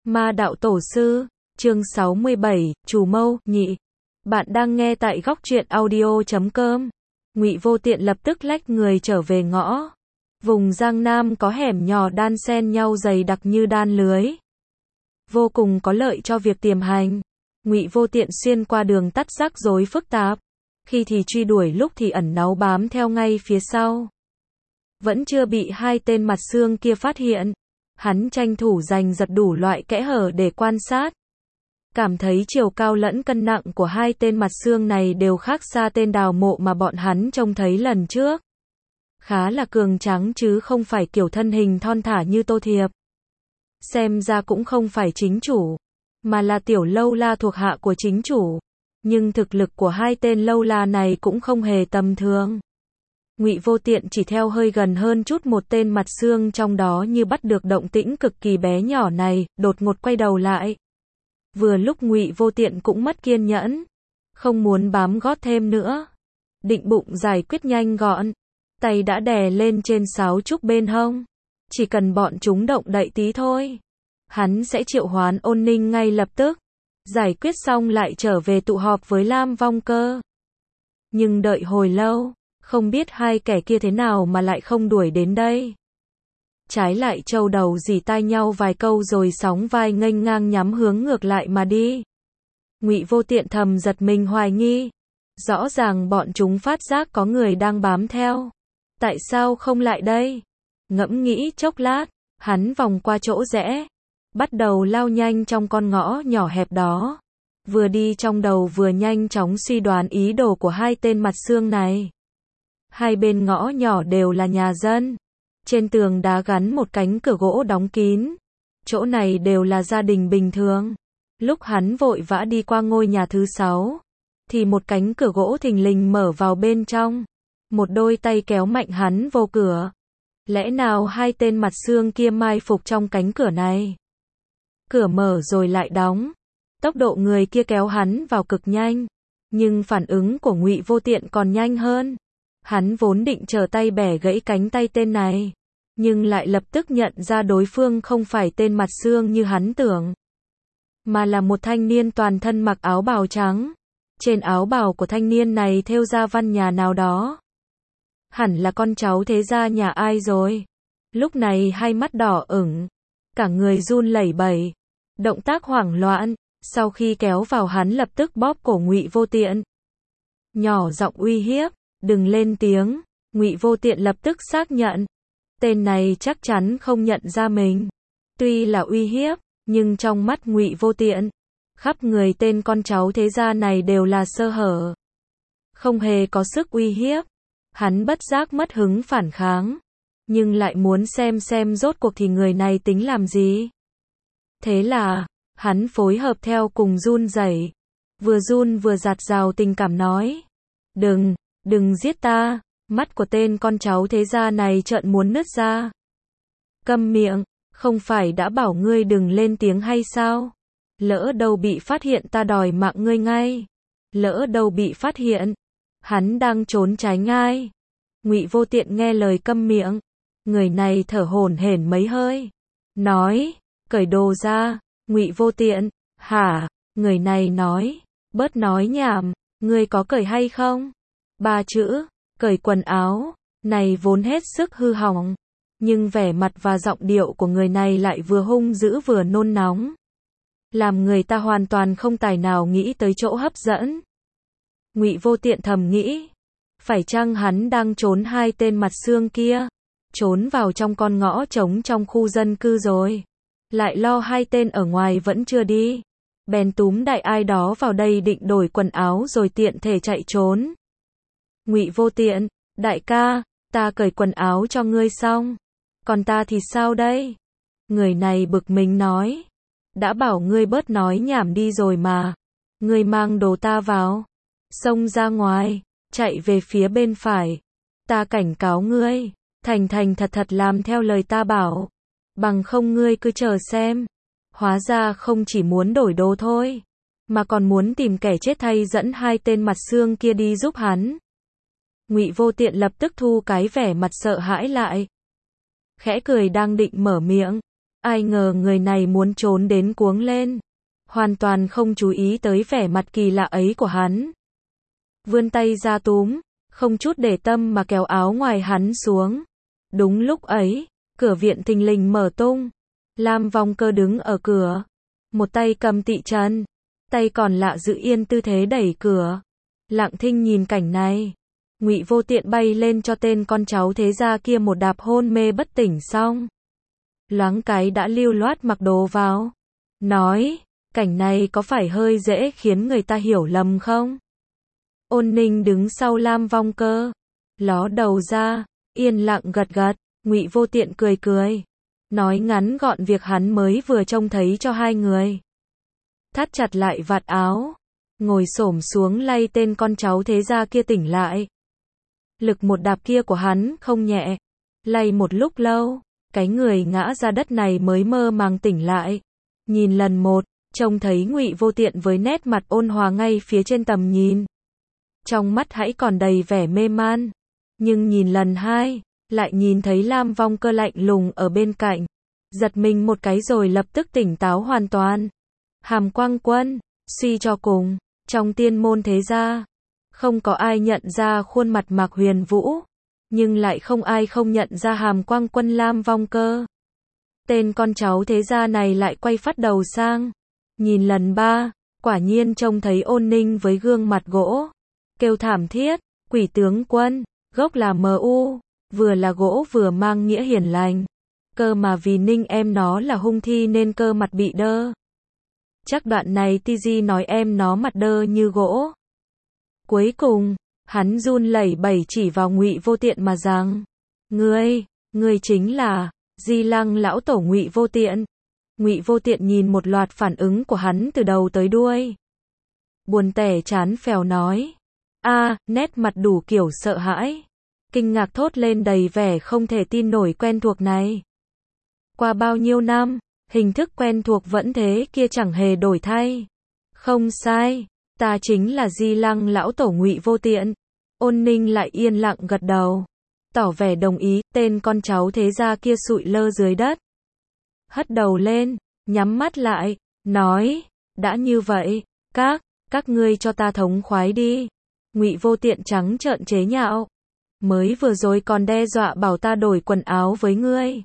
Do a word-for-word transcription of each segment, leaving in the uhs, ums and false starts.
Ma đạo tổ sư, chương sáu mươi bảy, Trù Mâu, nhị. Bạn đang nghe tại góc truyện audio chấm com. Ngụy Vô Tiện lập tức lách người trở về ngõ. Vùng Giang Nam có hẻm nhỏ đan xen nhau dày đặc như đan lưới. Vô cùng có lợi cho việc tiềm hành. Ngụy Vô Tiện xuyên qua đường tắt rắc rối phức tạp. Khi thì truy đuổi lúc thì ẩn náu bám theo ngay phía sau. Vẫn chưa bị hai tên mặt xương kia phát hiện. Hắn tranh thủ giành giật đủ loại kẽ hở để quan sát. Cảm thấy chiều cao lẫn cân nặng của hai tên mặt xương này đều khác xa tên đào mộ mà bọn hắn trông thấy lần trước. Khá là cường tráng chứ không phải kiểu thân hình thon thả như Tô Thiệp. Xem ra cũng không phải chính chủ, mà là tiểu lâu la thuộc hạ của chính chủ. Nhưng thực lực của hai tên lâu la này cũng không hề tầm thường. Ngụy Vô Tiện chỉ theo hơi gần hơn chút một tên mặt xương trong đó như bắt được động tĩnh cực kỳ bé nhỏ này, đột ngột quay đầu lại. Vừa lúc Ngụy Vô Tiện cũng mất kiên nhẫn, không muốn bám gót thêm nữa, định bụng giải quyết nhanh gọn, tay đã đè lên trên sáo trúc bên hông, chỉ cần bọn chúng động đậy tí thôi, hắn sẽ triệu hoán Ôn Ninh ngay lập tức, giải quyết xong lại trở về tụ họp với Lam Vong Cơ. Nhưng đợi hồi lâu, không biết hai kẻ kia thế nào mà lại không đuổi đến đây. Trái lại trâu đầu rỉ tai nhau vài câu rồi sóng vai nghênh ngang nhắm hướng ngược lại mà đi. Ngụy Vô Tiện thầm giật mình hoài nghi. Rõ ràng bọn chúng phát giác có người đang bám theo. Tại sao không lại đây? Ngẫm nghĩ chốc lát, hắn vòng qua chỗ rẽ. Bắt đầu lao nhanh trong con ngõ nhỏ hẹp đó. Vừa đi trong đầu vừa nhanh chóng suy đoán ý đồ của hai tên mặt xương này. Hai bên ngõ nhỏ đều là nhà dân. Trên tường đá gắn một cánh cửa gỗ đóng kín. Chỗ này đều là gia đình bình thường. Lúc hắn vội vã đi qua ngôi nhà thứ sáu, thì một cánh cửa gỗ thình lình mở vào bên trong. Một đôi tay kéo mạnh hắn vô cửa. Lẽ nào hai tên mặt xương kia mai phục trong cánh cửa này? Cửa mở rồi lại đóng. Tốc độ người kia kéo hắn vào cực nhanh. Nhưng phản ứng của Ngụy Vô Tiện còn nhanh hơn. Hắn vốn định trở tay bẻ gãy cánh tay tên này, nhưng lại lập tức nhận ra đối phương không phải tên mặt xương như hắn tưởng, mà là một thanh niên toàn thân mặc áo bào trắng. Trên áo bào của thanh niên này thêu ra văn nhà nào đó. Hẳn là con cháu thế gia nhà ai rồi. Lúc này hai mắt đỏ ửng, cả người run lẩy bẩy, động tác hoảng loạn. Sau khi kéo vào hắn lập tức bóp cổ Ngụy Vô Tiện, nhỏ giọng uy hiếp. Đừng lên tiếng. Ngụy Vô Tiện lập tức xác nhận. Tên này chắc chắn không nhận ra mình. Tuy là uy hiếp, nhưng trong mắt Ngụy Vô Tiện, khắp người tên con cháu thế gia này đều là sơ hở. Không hề có sức uy hiếp. Hắn bất giác mất hứng phản kháng. Nhưng lại muốn xem xem rốt cuộc thì người này tính làm gì. Thế là, hắn phối hợp theo cùng run rẩy. Vừa run vừa dạt dào tình cảm nói. Đừng. Đừng giết ta. Mắt của tên con cháu thế gia này trợn muốn nứt ra. Câm miệng, không phải đã bảo ngươi đừng lên tiếng hay sao? Lỡ đâu bị phát hiện ta đòi mạng ngươi ngay. Lỡ đâu bị phát hiện. Hắn đang trốn tránh ai? Ngụy Vô Tiện nghe lời câm miệng. Người này thở hổn hển mấy hơi. Nói, cởi đồ ra. Ngụy Vô Tiện, hả? Người này nói, bớt nói nhảm, ngươi có cởi hay không? Ba chữ, cởi quần áo, này vốn hết sức hư hỏng, nhưng vẻ mặt và giọng điệu của người này lại vừa hung dữ vừa nôn nóng, làm người ta hoàn toàn không tài nào nghĩ tới chỗ hấp dẫn. Ngụy Vô Tiện thầm nghĩ, phải chăng hắn đang trốn hai tên mặt xương kia, trốn vào trong con ngõ trống trong khu dân cư rồi, lại lo hai tên ở ngoài vẫn chưa đi, bèn túm đại ai đó vào đây định đổi quần áo rồi tiện thể chạy trốn. Ngụy Vô Tiện, đại ca, ta cởi quần áo cho ngươi xong, còn ta thì sao đây? Người này bực mình nói, đã bảo ngươi bớt nói nhảm đi rồi mà, ngươi mang đồ ta vào, xông ra ngoài, chạy về phía bên phải, ta cảnh cáo ngươi, thành thành thật thật làm theo lời ta bảo, bằng không ngươi cứ chờ xem, hóa ra không chỉ muốn đổi đồ thôi, mà còn muốn tìm kẻ chết thay dẫn hai tên mặt xương kia đi giúp hắn. Ngụy Vô Tiện lập tức thu cái vẻ mặt sợ hãi lại. Khẽ cười đang định mở miệng, Ai ngờ người này muốn trốn đến cuống lên, hoàn toàn không chú ý tới vẻ mặt kỳ lạ ấy của hắn. Vươn tay ra túm, không chút để tâm mà kéo áo ngoài hắn xuống. Đúng lúc ấy, cửa viện thình lình mở tung. Lam Vong Cơ đứng ở cửa, một tay cầm tị trần, tay còn lạ giữ yên tư thế đẩy cửa. Lặng thinh nhìn cảnh này, Ngụy Vô Tiện bay lên cho tên con cháu thế gia kia một đạp hôn mê bất tỉnh xong. Loáng cái đã lưu loát mặc đồ vào. Nói, cảnh này có phải hơi dễ khiến người ta hiểu lầm không? Ôn Ninh đứng sau Lam Vong Cơ, ló đầu ra, yên lặng gật gật. Ngụy Vô Tiện cười cười, nói ngắn gọn việc hắn mới vừa trông thấy cho hai người. Thắt chặt lại vạt áo, ngồi xổm xuống lay tên con cháu thế gia kia tỉnh lại. Lực một đạp kia của hắn không nhẹ, lay một lúc lâu, cái người ngã ra đất này mới mơ màng tỉnh lại. Nhìn lần một, trông thấy Ngụy Vô Tiện với nét mặt ôn hòa ngay phía trên tầm nhìn. Trong mắt hãy còn đầy vẻ mê man, nhưng nhìn lần hai, lại nhìn thấy Lam Vong Cơ lạnh lùng ở bên cạnh. Giật mình một cái rồi lập tức tỉnh táo hoàn toàn. Hàm Quang Quân, suy cho cùng, trong tiên môn thế gia, không có ai nhận ra khuôn mặt Mạc Huyền Vũ, nhưng lại không ai không nhận ra Hàm Quang Quân Lam Vong Cơ. Tên con cháu thế gia này lại quay phát đầu sang, nhìn lần ba, quả nhiên trông thấy Ôn Ninh với gương mặt gỗ, kêu thảm thiết, quỷ tướng quân, gốc là em u, vừa là gỗ vừa mang nghĩa hiền lành, cơ mà vì Ninh em nó là hung thi nên cơ mặt bị đơ. Chắc đoạn này Ti Di nói em nó mặt đơ như gỗ. Cuối cùng, hắn run lẩy bẩy chỉ vào Ngụy Vô Tiện mà rằng, ngươi, ngươi chính là Di Lăng lão tổ Ngụy Vô Tiện. Ngụy Vô Tiện nhìn một loạt phản ứng của hắn từ đầu tới đuôi, buồn tẻ chán phèo nói, a, nét mặt đủ kiểu sợ hãi, kinh ngạc thốt lên đầy vẻ không thể tin nổi quen thuộc này. Qua bao nhiêu năm, hình thức quen thuộc vẫn thế kia chẳng hề đổi thay. Không sai, ta chính là Di Lăng lão tổ Ngụy Vô Tiện. Ôn Ninh lại yên lặng gật đầu, tỏ vẻ đồng ý. Tên con cháu thế gia kia sụi lơ dưới đất, hất đầu lên, nhắm mắt lại, nói, đã như vậy, các, các ngươi cho ta thống khoái đi. Ngụy Vô Tiện trắng trợn chế nhạo, mới vừa rồi còn đe dọa bảo ta đổi quần áo với ngươi,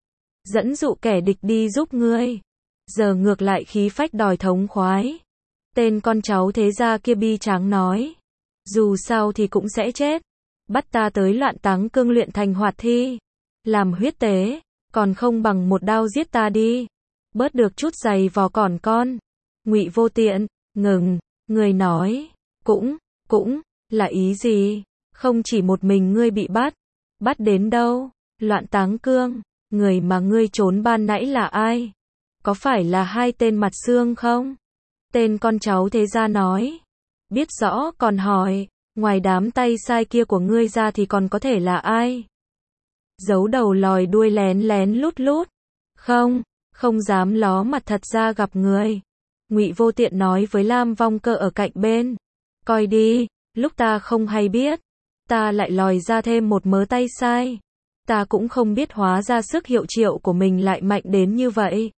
dẫn dụ kẻ địch đi giúp ngươi, giờ ngược lại khí phách đòi thống khoái. Tên con cháu thế gia kia bi tráng nói, dù sao thì cũng sẽ chết, bắt ta tới Loạn Táng Cương luyện thành hoạt thi, làm huyết tế, còn không bằng một đao giết ta đi, bớt được chút giày vò còn con. Ngụy Vô Tiện, ngừng, người nói, cũng, cũng, là ý gì? Không chỉ một mình ngươi bị bắt, bắt đến đâu? Loạn Táng Cương, người mà ngươi trốn ban nãy là ai? Có phải là hai tên mặt xương không? Tên con cháu thế gia nói, biết rõ còn hỏi, ngoài đám tay sai kia của ngươi ra thì còn có thể là ai? Giấu đầu lòi đuôi lén lén lút lút, không, không dám ló mặt thật ra gặp người. Ngụy Vô Tiện nói với Lam Vong Cơ ở cạnh bên, coi đi, lúc ta không hay biết, ta lại lòi ra thêm một mớ tay sai, ta cũng không biết hóa ra sức hiệu triệu của mình lại mạnh đến như vậy.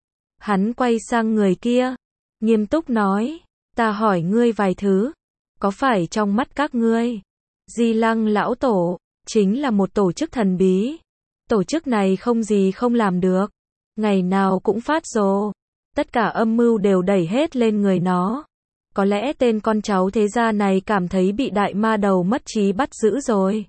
Hắn quay sang người kia, nghiêm túc nói, ta hỏi ngươi vài thứ, có phải trong mắt các ngươi, Di Lăng lão tổ chính là một tổ chức thần bí? Tổ chức này không gì không làm được, ngày nào cũng phát rồ, tất cả âm mưu đều đẩy hết lên người nó. Có lẽ tên con cháu thế gia này cảm thấy bị đại ma đầu mất trí bắt giữ rồi,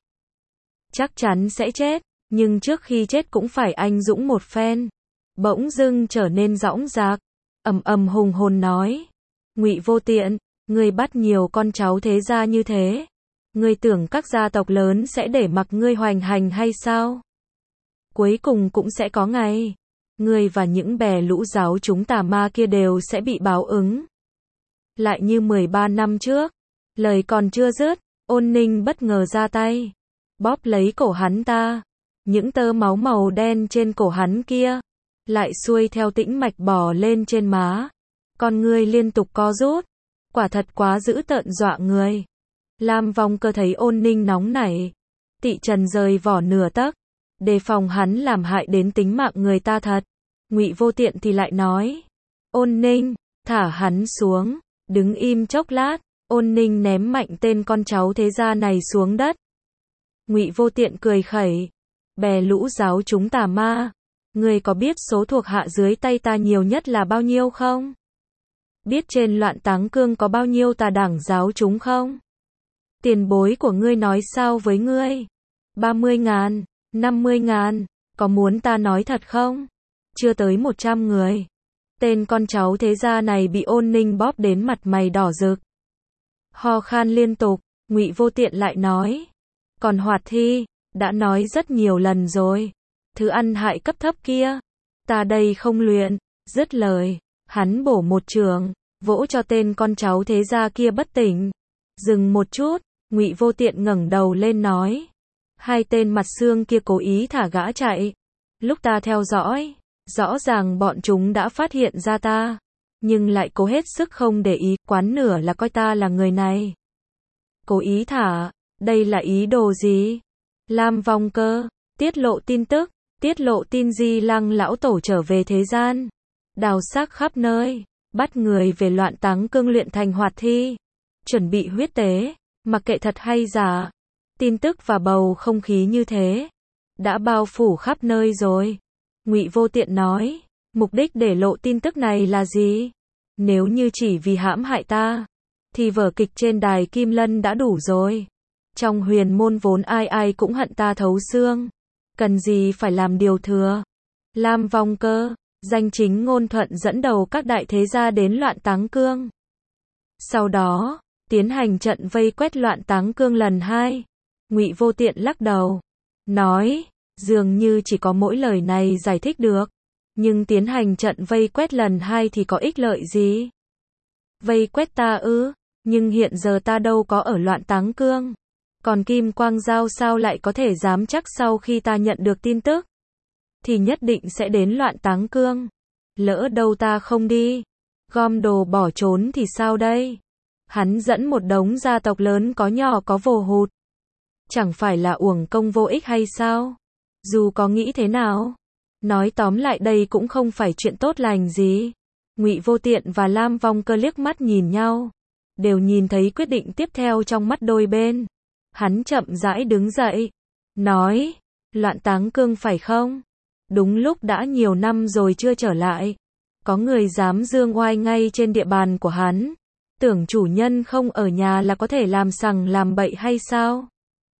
chắc chắn sẽ chết, nhưng trước khi chết cũng phải anh dũng một phen. Bỗng dưng trở nên dõng dạc, ầm ầm hùng hồn nói, Ngụy Vô Tiện, ngươi bắt nhiều con cháu thế gia như thế, ngươi tưởng các gia tộc lớn sẽ để mặc ngươi hoành hành hay sao? Cuối cùng cũng sẽ có ngày, ngươi và những bè lũ giáo chúng tà ma kia đều sẽ bị báo ứng. Lại như mười ba năm trước, lời còn chưa dứt, Ôn Ninh bất ngờ ra tay, bóp lấy cổ hắn ta, những tơ máu màu đen trên cổ hắn kia lại xuôi theo tĩnh mạch bò lên trên má, con ngươi liên tục co rút, quả thật quá dữ tợn dọa người. Lam Vong Cơ thấy Ôn Ninh nóng nảy, tị trần rời vỏ nửa tấc, đề phòng hắn làm hại đến tính mạng người ta thật, Ngụy Vô Tiện thì lại nói. Ôn Ninh, thả hắn xuống, đứng im chốc lát, Ôn Ninh ném mạnh tên con cháu thế gia này xuống đất. Ngụy Vô Tiện cười khẩy. Bè lũ giáo chúng tà ma, ngươi có biết số thuộc hạ dưới tay ta nhiều nhất là bao nhiêu không? Biết trên Loạn Táng Cương có bao nhiêu tà đảng giáo chúng không? Tiền bối của ngươi nói sao với ngươi? ba mươi ngàn, năm mươi ngàn, có muốn ta nói thật không? Chưa tới một trăm người. Tên con cháu thế gia này bị Ôn Ninh bóp đến mặt mày đỏ rực. Ho khan liên tục, Ngụy Vô Tiện lại nói. Còn Hoạt Thi, đã nói rất nhiều lần rồi. Thứ ăn hại cấp thấp kia, ta đây không luyện. Dứt lời, hắn bổ một trường, vỗ cho tên con cháu thế gia kia bất tỉnh. Dừng một chút, Ngụy Vô Tiện ngẩng đầu lên nói. Hai tên mặt xương kia cố ý thả gã chạy. Lúc ta theo dõi, rõ ràng bọn chúng đã phát hiện ra ta, nhưng lại cố hết sức không để ý, quán nửa là coi ta là người này. Cố ý thả, đây là ý đồ gì? Lam Vong Cơ, tiết lộ tin tức, tiết lộ tin Di Lăng lão tổ trở về thế gian, đào xác khắp nơi, bắt người về Loạn Táng Cương luyện thành Hoạt Thi, chuẩn bị huyết tế, mặc kệ thật hay giả. Tin tức và bầu không khí như thế đã bao phủ khắp nơi rồi. Ngụy Vô Tiện nói, mục đích để lộ tin tức này là gì? Nếu như chỉ vì hãm hại ta, thì vở kịch trên đài Kim Lân đã đủ rồi. Trong huyền môn vốn ai ai cũng hận ta thấu xương, cần gì phải làm điều thừa. Lam Vong Cơ, danh chính ngôn thuận dẫn đầu các đại thế gia đến Loạn Táng Cương. Sau đó, tiến hành trận vây quét Loạn Táng Cương lần hai. Ngụy Vô Tiện lắc đầu, nói, dường như chỉ có mỗi lời này giải thích được, nhưng tiến hành trận vây quét lần hai thì có ích lợi gì? Vây quét ta ư, nhưng hiện giờ ta đâu có ở Loạn Táng Cương, còn Kim Quang Giao sao lại có thể dám chắc sau khi ta nhận được tin tức, thì nhất định sẽ đến Loạn Táng Cương. Lỡ đâu ta không đi, gom đồ bỏ trốn thì sao đây? Hắn dẫn một đống gia tộc lớn có nhỏ có vồ hụt, chẳng phải là uổng công vô ích hay sao? Dù có nghĩ thế nào, nói tóm lại đây cũng không phải chuyện tốt lành gì. Ngụy Vô Tiện và Lam Vong Cơ liếc mắt nhìn nhau, đều nhìn thấy quyết định tiếp theo trong mắt đôi bên. Hắn chậm rãi đứng dậy, nói, Loạn Táng Cương phải không? Đúng lúc đã nhiều năm rồi chưa trở lại, có người dám dương oai ngay trên địa bàn của hắn, tưởng chủ nhân không ở nhà là có thể làm sằng làm bậy hay sao?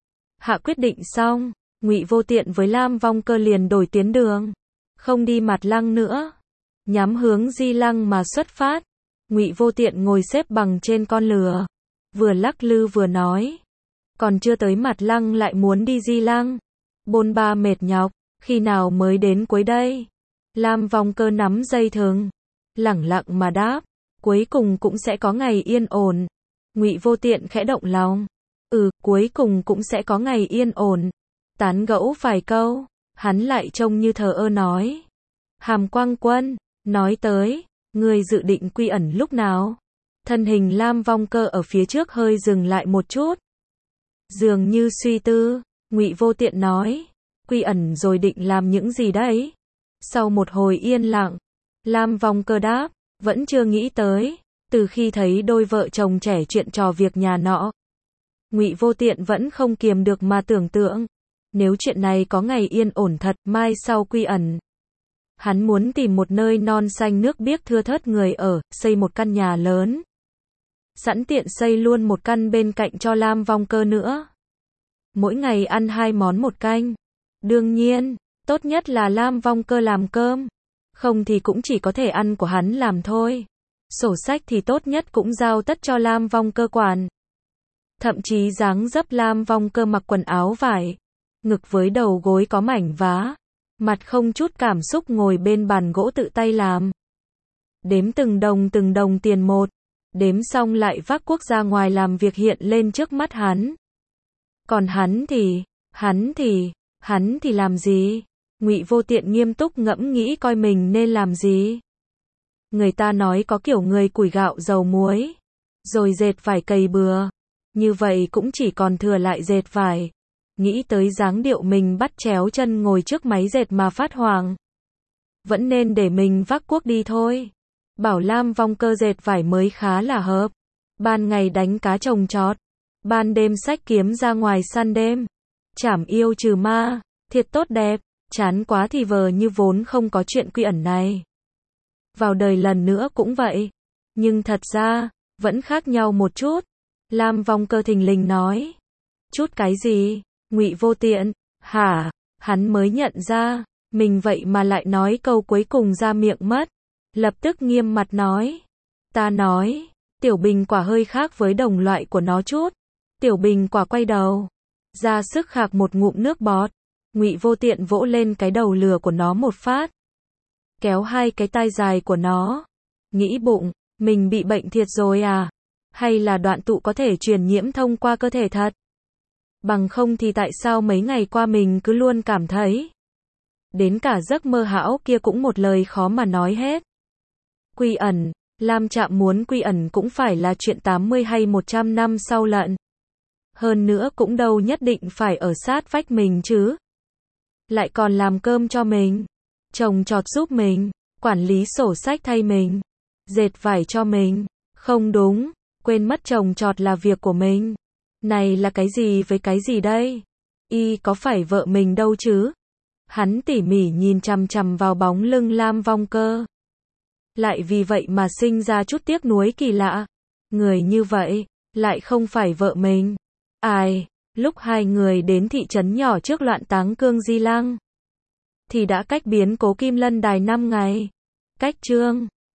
Hạ quyết định xong, Ngụy Vô Tiện với Lam Vong Cơ liền đổi tiến đường, không đi Mạt Lăng nữa, nhắm hướng Di Lăng mà xuất phát. Ngụy Vô Tiện ngồi xếp bằng trên con lừa, vừa lắc lư vừa nói, còn chưa tới Mạt Lăng lại muốn đi Di Lăng, bôn ba mệt nhọc, khi nào mới đến cuối đây? Lam Vong Cơ nắm dây thừng, lẳng lặng mà đáp, cuối cùng cũng sẽ có ngày yên ổn. Ngụy Vô Tiện khẽ động lòng, ừ, cuối cùng cũng sẽ có ngày yên ổn. Tán gẫu vài câu, hắn lại trông như thờ ơ nói, Hàm Quang Quân, nói tới, ngươi dự định quy ẩn lúc nào? Thân hình Lam Vong Cơ ở phía trước hơi dừng lại một chút, dường như suy tư. Ngụy Vô Tiện nói, quy ẩn rồi định làm những gì đấy? Sau một hồi yên lặng, Lam Vong Cơ đáp, vẫn chưa nghĩ tới, từ khi thấy đôi vợ chồng trẻ chuyện trò việc nhà nọ. Ngụy Vô Tiện vẫn không kiềm được mà tưởng tượng, nếu chuyện này có ngày yên ổn thật, mai sau quy ẩn, hắn muốn tìm một nơi non xanh nước biếc thưa thớt người ở, xây một căn nhà lớn, sẵn tiện xây luôn một căn bên cạnh cho Lam Vong Cơ nữa. Mỗi ngày ăn hai món một canh. Đương nhiên, tốt nhất là Lam Vong Cơ làm cơm, không thì cũng chỉ có thể ăn của hắn làm thôi. Sổ sách thì tốt nhất cũng giao tất cho Lam Vong Cơ quản. Thậm chí dáng dấp Lam Vong Cơ mặc quần áo vải, ngực với đầu gối có mảnh vá, mặt không chút cảm xúc ngồi bên bàn gỗ tự tay làm. Đếm từng đồng từng đồng tiền một, đếm xong lại vác cuốc ra ngoài làm việc hiện lên trước mắt hắn. Còn hắn thì, hắn thì, hắn thì làm gì? Ngụy Vô Tiện nghiêm túc ngẫm nghĩ coi mình nên làm gì. Người ta nói có kiểu người củi gạo dầu muối, rồi dệt vải cày bừa, như vậy cũng chỉ còn thừa lại dệt vải. Nghĩ tới dáng điệu mình bắt chéo chân ngồi trước máy dệt mà phát hoảng. vẫn nên để mình vác cuốc đi thôi. Bảo Lam Vong Cơ dệt vải mới khá là hợp. Ban ngày đánh cá trồng trọt, ban đêm xách kiếm ra ngoài săn đêm. Trảm yêu trừ ma, thiệt tốt đẹp, chán quá thì vờ như vốn không có chuyện quy ẩn này. Vào đời lần nữa cũng vậy. Nhưng thật ra, vẫn khác nhau một chút. Lam Vong Cơ thình lình nói. Chút cái gì? Ngụy Vô Tiện, hả? Hắn mới nhận ra, mình vậy mà lại nói câu cuối cùng ra miệng mất. Lập tức nghiêm mặt nói. Ta nói, tiểu bình quả hơi khác với đồng loại của nó chút. Tiểu bình quả quay đầu, ra sức khạc một ngụm nước bọt. Ngụy Vô Tiện vỗ lên cái đầu lừa của nó một phát, kéo hai cái tai dài của nó. Nghĩ bụng, mình bị bệnh thiệt rồi à? Hay là đoạn tụ có thể truyền nhiễm thông qua cơ thể thật? Bằng không thì tại sao mấy ngày qua mình cứ luôn cảm thấy, đến cả giấc mơ hão kia cũng một lời khó mà nói hết. Quy ẩn, Lam Trạm muốn quy ẩn cũng phải là chuyện tám mươi hay một trăm năm sau lận. Hơn nữa cũng đâu nhất định phải ở sát vách mình chứ. Lại còn làm cơm cho mình, trồng trọt giúp mình, quản lý sổ sách thay mình, dệt vải cho mình. Không đúng, quên mất trồng trọt là việc của mình. Này là cái gì với cái gì đây? Y có phải vợ mình đâu chứ? Hắn tỉ mỉ nhìn chằm chằm vào bóng lưng Lam Vong Cơ. Lại vì vậy mà sinh ra chút tiếc nuối kỳ lạ. Người như vậy, lại không phải vợ mình. Ai, lúc hai người đến thị trấn nhỏ trước loạn táng Cương Di Lăng, thì đã cách biến Cố Kim Lân đài năm ngày. Cách chương